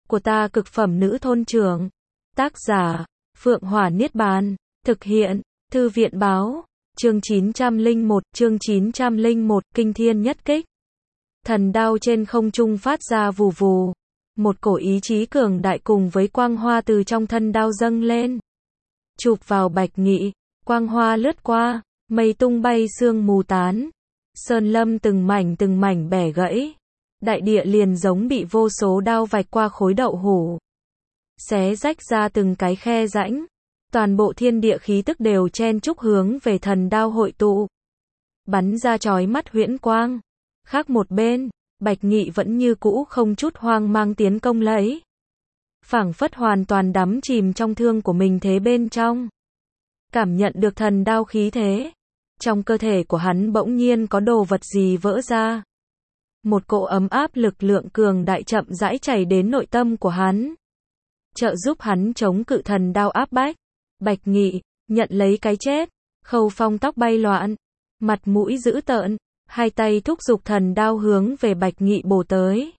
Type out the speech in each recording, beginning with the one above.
của ta cực phẩm nữ thôn trưởng. Tác giả, Phượng Hỏa Niết Bàn. Thực hiện, Thư viện báo. Chương 901, Kinh Thiên Nhất Kích. Thần đao trên không trung phát ra vù vù. Một cổ ý chí cường đại cùng với quang hoa từ trong thân đao dâng lên. Chụp vào Bạch Nghị, quang hoa lướt qua, mây tung bay sương mù tán. Sơn lâm từng mảnh bẻ gãy. Đại địa liền giống bị vô số đao vạch qua khối đậu hũ. Xé rách ra từng cái khe rãnh. Toàn bộ thiên địa khí tức đều chen chúc hướng về thần đao hội tụ. Bắn ra chói mắt huyễn quang. Khác một bên, Bạch Nghị vẫn như cũ không chút hoang mang tiến công lấy. Phảng phất hoàn toàn đắm chìm trong thương của mình thế bên trong. Cảm nhận được thần đao khí thế. Trong cơ thể của hắn bỗng nhiên có đồ vật gì vỡ ra. Một cỗ ấm áp lực lượng cường đại chậm rãi chảy đến nội tâm của hắn. Trợ giúp hắn chống cự thần đao áp bách. Bạch Nghị, nhận lấy cái chết. Khâu Phong tóc bay loạn. Mặt mũi dữ tợn. Hai tay thúc giục thần đao hướng về Bạch Nghị bổ tới.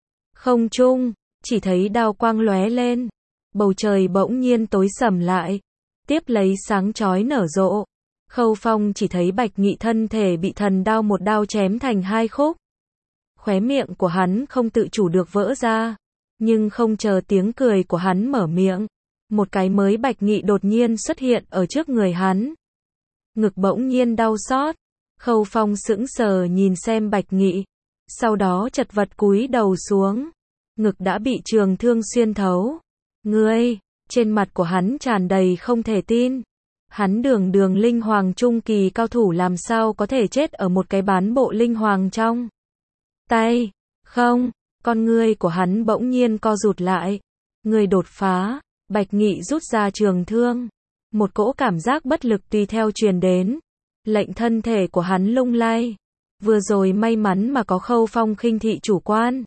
Không trung, chỉ thấy đao quang lóe lên. Bầu trời bỗng nhiên tối sầm lại. Tiếp lấy sáng chói nở rộ. Khâu Phong chỉ thấy Bạch Nghị thân thể bị thần đao một đao chém thành hai khúc. Khóe miệng của hắn không tự chủ được vỡ ra. Nhưng không chờ tiếng cười của hắn mở miệng. Một cái mới Bạch Nghị đột nhiên xuất hiện ở trước người hắn. Ngực bỗng nhiên đau xót. Khâu Phong sững sờ nhìn xem Bạch Nghị. Sau đó chật vật cúi đầu xuống. Ngực đã bị trường thương xuyên thấu. Ngươi, trên mặt của hắn tràn đầy không thể tin. Hắn đường linh hoàng trung kỳ cao thủ làm sao có thể chết ở một cái bán bộ linh hoàng trong tay. Không, con ngươi của hắn bỗng nhiên co rụt lại. Người đột phá. Bạch Nghị rút ra trường thương. Một cỗ cảm giác bất lực tùy theo truyền đến. Lệnh thân thể của hắn lung lay. Vừa rồi may mắn mà có Khâu Phong khinh thị chủ quan.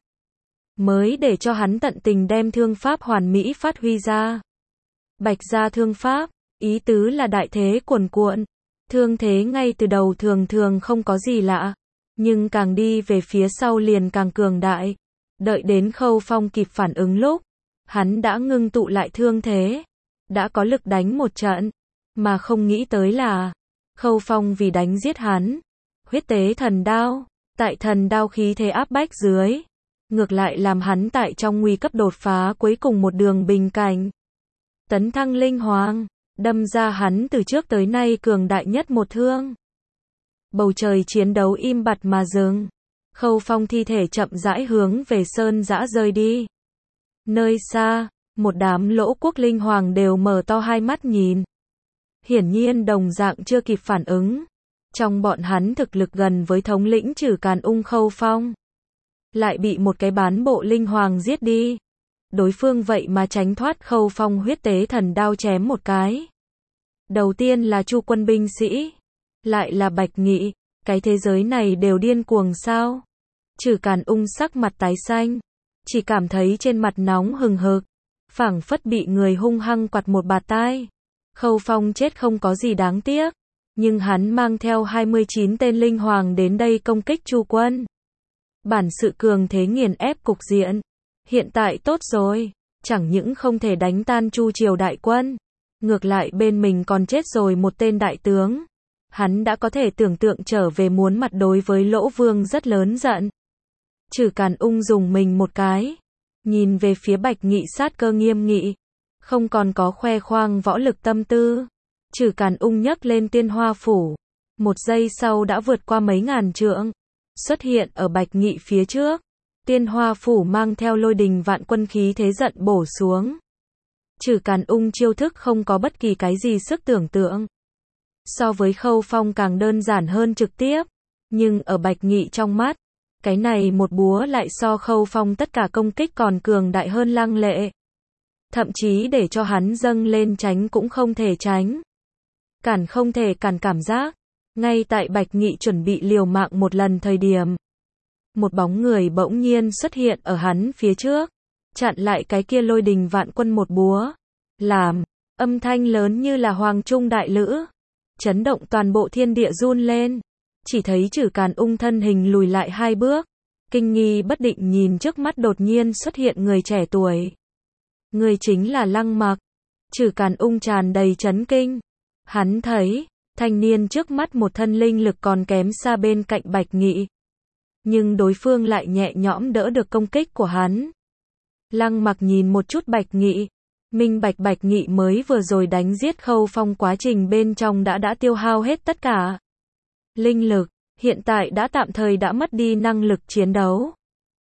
Mới để cho hắn tận tình đem thương pháp hoàn mỹ phát huy ra. Bạch gia thương pháp, ý tứ là đại thế cuồn cuộn. Thương thế ngay từ đầu thường không có gì lạ. Nhưng càng đi về phía sau liền càng cường đại. Đợi đến Khâu Phong kịp phản ứng lúc. Hắn đã ngưng tụ lại thương thế. Đã có lực đánh một trận. Mà không nghĩ tới là Khâu Phong vì đánh giết hắn. Huyết tế thần đao. Tại thần đao khí thế áp bách dưới. Ngược lại làm hắn tại trong nguy cấp đột phá cuối cùng một đường bình cảnh. Tấn thăng linh hoàng. Đâm ra hắn từ trước tới nay cường đại nhất một thương. Bầu trời chiến đấu im bặt mà dừng. Khâu Phong thi thể chậm rãi hướng về sơn dã rơi đi. Nơi xa, một đám lỗ quốc linh hoàng đều mở to hai mắt nhìn. Hiển nhiên đồng dạng chưa kịp phản ứng. Trong bọn hắn thực lực gần với thống lĩnh Trử Càn Ung Khâu Phong. Lại bị một cái bán bộ linh hoàng giết đi. Đối phương vậy mà tránh thoát Khâu Phong huyết tế thần đao chém một cái. Đầu tiên là Chu quân binh sĩ. Lại là Bạch Nghị. Cái thế giới này đều điên cuồng sao? Trử Càn Ung sắc mặt tái xanh. Chỉ cảm thấy trên mặt nóng hừng hực. Phảng phất bị người hung hăng quạt một bạt tai. Khâu Phong chết không có gì đáng tiếc. Nhưng hắn mang theo 29 tên linh hoàng đến đây công kích Chu quân. Bản sự cường thế nghiền ép cục diện. Hiện tại tốt rồi. Chẳng những không thể đánh tan Chu triều đại quân. Ngược lại bên mình còn chết rồi một tên đại tướng. Hắn đã có thể tưởng tượng trở về muốn mặt đối với Lỗ Vương rất lớn giận. Trử Càn Ung dùng mình một cái. Nhìn về phía Bạch Nghị sát cơ nghiêm nghị. Không còn có khoe khoang võ lực tâm tư. Trử Càn Ung nhấc lên tiên hoa phủ. Một giây sau đã vượt qua mấy ngàn trượng. Xuất hiện ở Bạch Nghị phía trước. Tiên hoa phủ mang theo lôi đình vạn quân khí thế giận bổ xuống. Trử Càn Ung chiêu thức không có bất kỳ cái gì sức tưởng tượng. So với Khâu Phong càng đơn giản hơn trực tiếp. Nhưng ở Bạch Nghị trong mắt. Cái này một búa lại so Khâu Phong tất cả công kích còn cường đại hơn lăng lệ. Thậm chí để cho hắn dâng lên tránh cũng không thể tránh. Cản không thể cản cảm giác. Ngay tại Bạch Nghị chuẩn bị liều mạng một lần thời điểm. Một bóng người bỗng nhiên xuất hiện ở hắn phía trước. Chặn lại cái kia lôi đình vạn quân một búa. Làm, âm thanh lớn như là hoàng trung đại lữ. Chấn động toàn bộ thiên địa run lên. Chỉ thấy Trử Càn Ung thân hình lùi lại hai bước. kinh nghi bất định nhìn trước mắt đột nhiên xuất hiện người trẻ tuổi. Người chính là Lăng Mặc. Trừ Càn Ung tràn đầy chấn kinh. Hắn thấy, thanh niên trước mắt một thân linh lực còn kém xa bên cạnh Bạch Nghị. Nhưng đối phương lại nhẹ nhõm đỡ được công kích của hắn. Lăng Mặc nhìn một chút Bạch Nghị. Minh bạch Bạch Nghị mới vừa rồi đánh giết Khâu Phong quá trình bên trong đã tiêu hao hết tất cả linh lực, hiện tại đã tạm thời đã mất đi năng lực chiến đấu.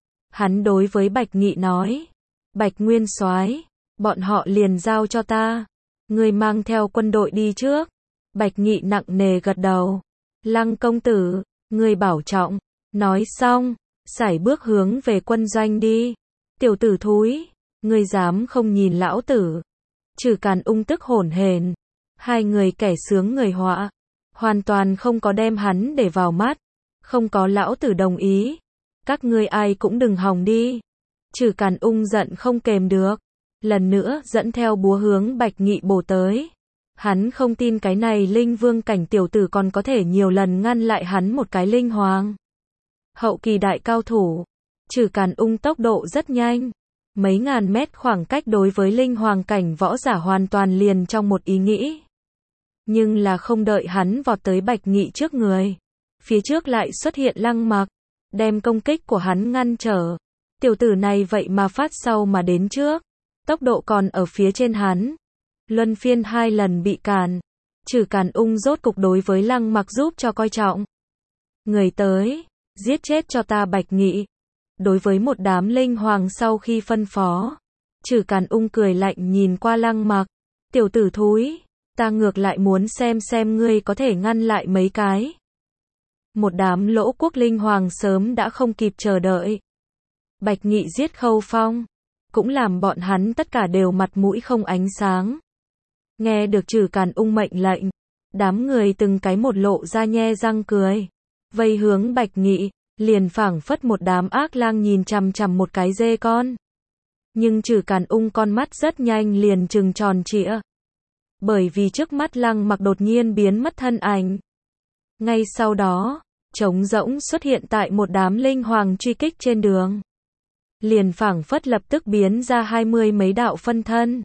Hắn đối với Bạch Nghị nói, Bạch Nguyên Soái, bọn họ liền giao cho ta, ngươi mang theo quân đội đi trước. Bạch Nghị nặng nề gật đầu. Lăng công tử, ngươi bảo trọng. Nói xong, sải bước hướng về quân doanh đi. Tiểu tử thúi, ngươi dám không nhìn lão tử. Trừ Càn Ung tức hổn hển. Hai người kẻ sướng người họa, hoàn toàn không có đem hắn để vào mắt. Không có lão tử đồng ý, các ngươi ai cũng đừng hòng đi. Trừ Càn Ung giận không kềm được, lần nữa dẫn theo búa hướng Bạch Nghị bổ tới. Hắn không tin cái này linh vương cảnh tiểu tử còn có thể nhiều lần ngăn lại hắn một cái linh hoàng hậu kỳ đại cao thủ. Trừ Càn Ung tốc độ rất nhanh, mấy ngàn mét khoảng cách đối với linh hoàng cảnh võ giả hoàn toàn liền trong một ý nghĩ. Nhưng là không đợi hắn vọt tới Bạch Nghị trước người, phía trước lại xuất hiện Lăng Mặc, đem công kích của hắn ngăn trở. Tiểu tử này vậy mà phát sau mà đến trước, tốc độ còn ở phía trên hắn. Luân phiên 2 lần bị cản. Trừ Càn Ung rốt cục đối với Lăng Mặc giúp cho coi trọng. Người tới, giết chết cho ta Bạch Nghị. Đối với một đám linh hoàng sau khi phân phó, Trừ Càn Ung cười lạnh nhìn qua Lăng Mặc. Tiểu tử thúi, ta ngược lại muốn xem ngươi có thể ngăn lại mấy cái. Một đám lỗ quốc linh hoàng sớm đã không kịp chờ đợi. Bạch Nghị giết Khâu Phong, cũng làm bọn hắn tất cả đều mặt mũi không ánh sáng. Nghe được Trừ Càn Ung mệnh lệnh, đám người từng cái một lộ ra nhe răng cười, vây hướng Bạch Nghị, liền phảng phất một đám ác lang nhìn chằm chằm một cái dê con. Nhưng Trừ Càn Ung con mắt rất nhanh liền trừng tròn trịa. Bởi vì trước mắt Lăng Mặc đột nhiên biến mất thân ảnh. Ngay sau đó, trống rỗng xuất hiện tại một đám linh hoàng truy kích trên đường. Liền phảng phất lập tức biến ra 20 mấy đạo phân thân,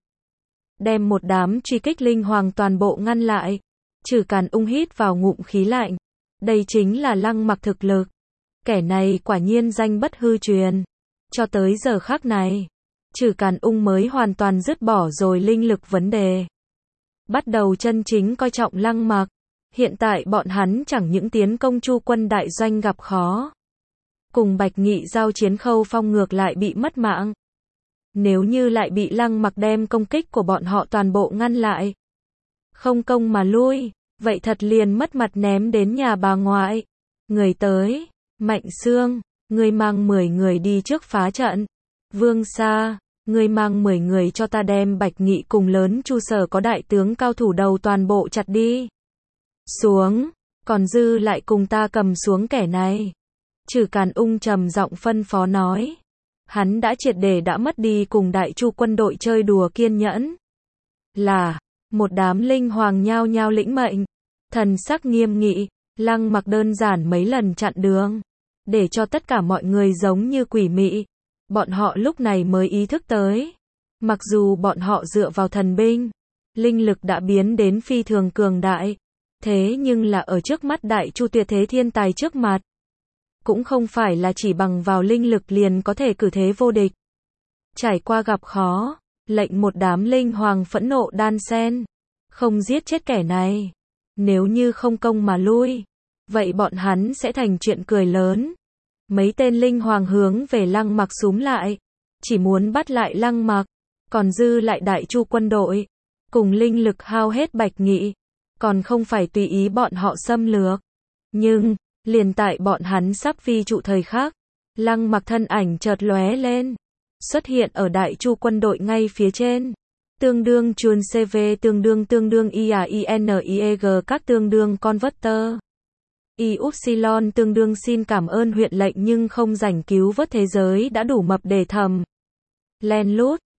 đem một đám truy kích linh hoàng toàn bộ ngăn lại. Trừ Càn Ung hít vào ngụm khí lạnh. Đây chính là Lăng Mặc thực lực. Kẻ này quả nhiên danh bất hư truyền. Cho tới giờ khắc này, Trừ Càn Ung mới hoàn toàn dứt bỏ rồi linh lực vấn đề. Bắt đầu chân chính coi trọng Lăng Mặc. Hiện tại bọn hắn chẳng những tiến công Chu quân đại doanh gặp khó, cùng Bạch Nghị giao chiến Khâu Phong ngược lại bị mất mạng. Nếu như lại bị Lăng Mặc đem công kích của bọn họ toàn bộ ngăn lại, không công mà lui, vậy thật liền mất mặt ném đến nhà bà ngoại. Người tới, Mạnh Xương, ngươi mang 10 người đi trước phá trận. Vương Sa, ngươi mang 10 người cho ta đem Bạch Nghị cùng lớn Chu sở có đại tướng cao thủ đầu toàn bộ chặt đi xuống, còn dư lại cùng ta cầm xuống kẻ này. Trừ Càn Ung trầm giọng phân phó nói. Hắn đã triệt để đã mất đi cùng Đại Chu quân đội chơi đùa kiên nhẫn. Là, một đám linh hoàng nhao nhao lĩnh mệnh, thần sắc nghiêm nghị. Lăng Mặc đơn giản mấy lần chặn đường, để cho tất cả mọi người giống như quỷ mị. Bọn họ lúc này mới ý thức tới, mặc dù bọn họ dựa vào thần binh, linh lực đã biến đến phi thường cường đại, thế nhưng là ở trước mắt Đại Chu tuyệt thế thiên tài trước mặt, cũng không phải là chỉ bằng vào linh lực liền có thể cử thế vô địch. Trải qua gặp khó, lệnh một đám linh hoàng phẫn nộ đan sen, không giết chết kẻ này, nếu như không công mà lui, vậy bọn hắn sẽ thành chuyện cười lớn. Mấy tên linh hoàng hướng về Lăng Mặc xúm lại, chỉ muốn bắt lại Lăng Mặc, còn dư lại Đại Chu quân đội, cùng linh lực hao hết Bạch Nghị, còn không phải tùy ý bọn họ xâm lược. Nhưng, liền tại bọn hắn sắp phi trụ thời khắc, Lăng Mặc thân ảnh chợt lóe lên, xuất hiện ở Đại Chu quân đội ngay phía trên. Tương đương chuồn CV tương đương IAINIEG các tương đương converter. Y-Upsilon tương đương xin cảm ơn huyện lệnh nhưng không rảnh cứu vớt thế giới đã đủ mập để thầm. Len lút,